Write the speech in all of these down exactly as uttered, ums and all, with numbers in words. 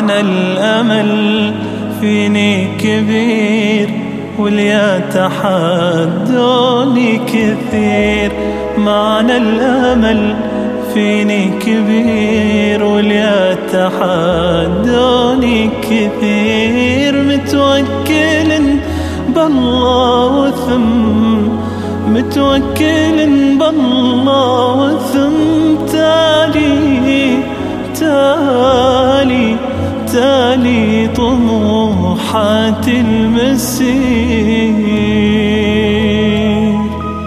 معنى الأمل فيني كبير واللي يتحدوني كثير. معنى الأمل فيني كبير واللي يتحدوني كثير. متوكل بالله وثم متوكل بالله وثم تالي تالي تالي طموحات المسير.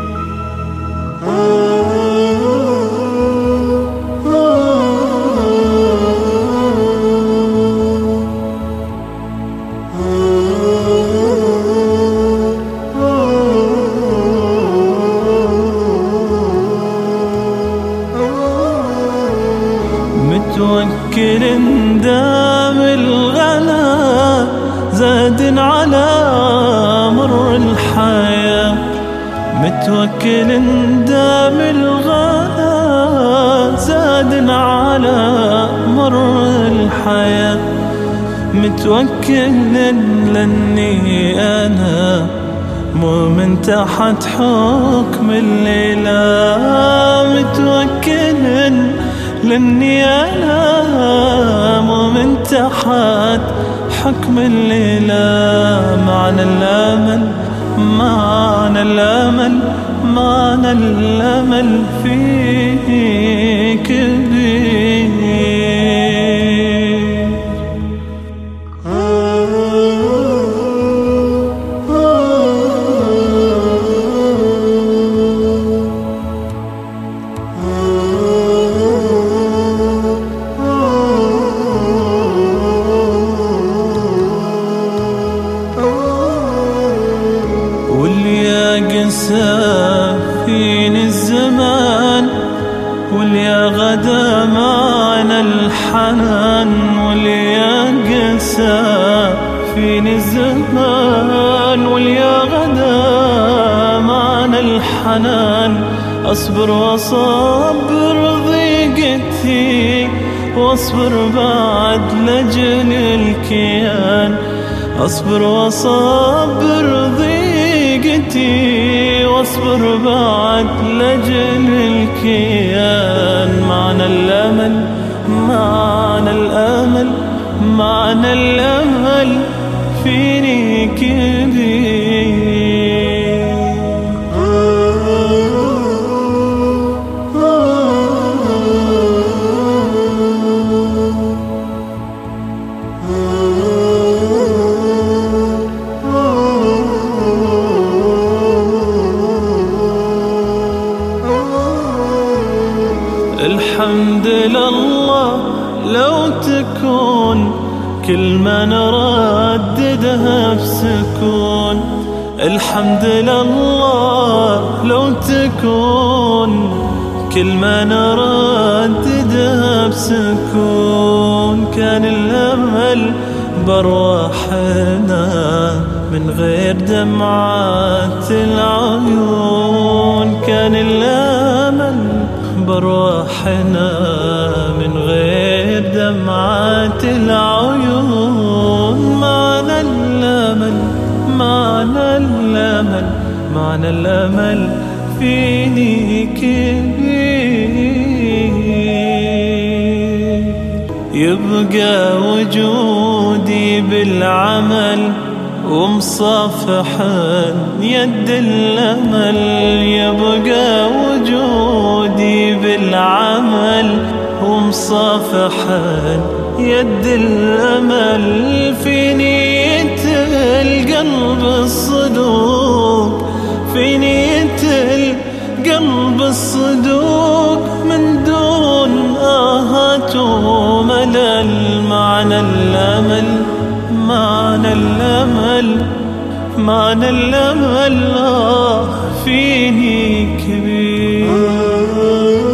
متوكل دام الغلا زاد على مر الحياة. متوكل دام الغلا زاد على مر الحياة. متوكل لاني انا مؤمن تحت حكم الليلة. متوكل لاني انا مؤمن تحت حكم الليلة. معنى الامل معنى الامل معنى الامل فيك كبير. قسى فيني الزمان واليا غدا معنا الحنان. واليا قسى فيني الزمان واليا غدا معنا الحنان. أصبر وأصبر ضيقتي واصبر بعد لجل الكيان. أصبر وأصبر ضيقتي واصبر بعد لجل الكيان. معنى الأمل معنى الأمل معنى الأمل فيني كبير. الحمد لله لو تكون كل ما نرددها بسكون. الحمد لله لو تكون كل ما نرددها بسكون. كان الأمل برواحنا من غير دمعات العيون. كان الأمل برواحنا من غير دمعات العيون. معنى الأمل معنى الأمل معنى الأمل فيني كبير. يبقى وجودي بالعمل ومصافحا يد الأمل. يبقى وجودي بالعمل ومصافحا يد الأمل. في نية القلب الصدوق في نية القلب الصدوق من دون آهات وملل. معنى الأمل معنى الأمل معنى الأمل فيني كبير.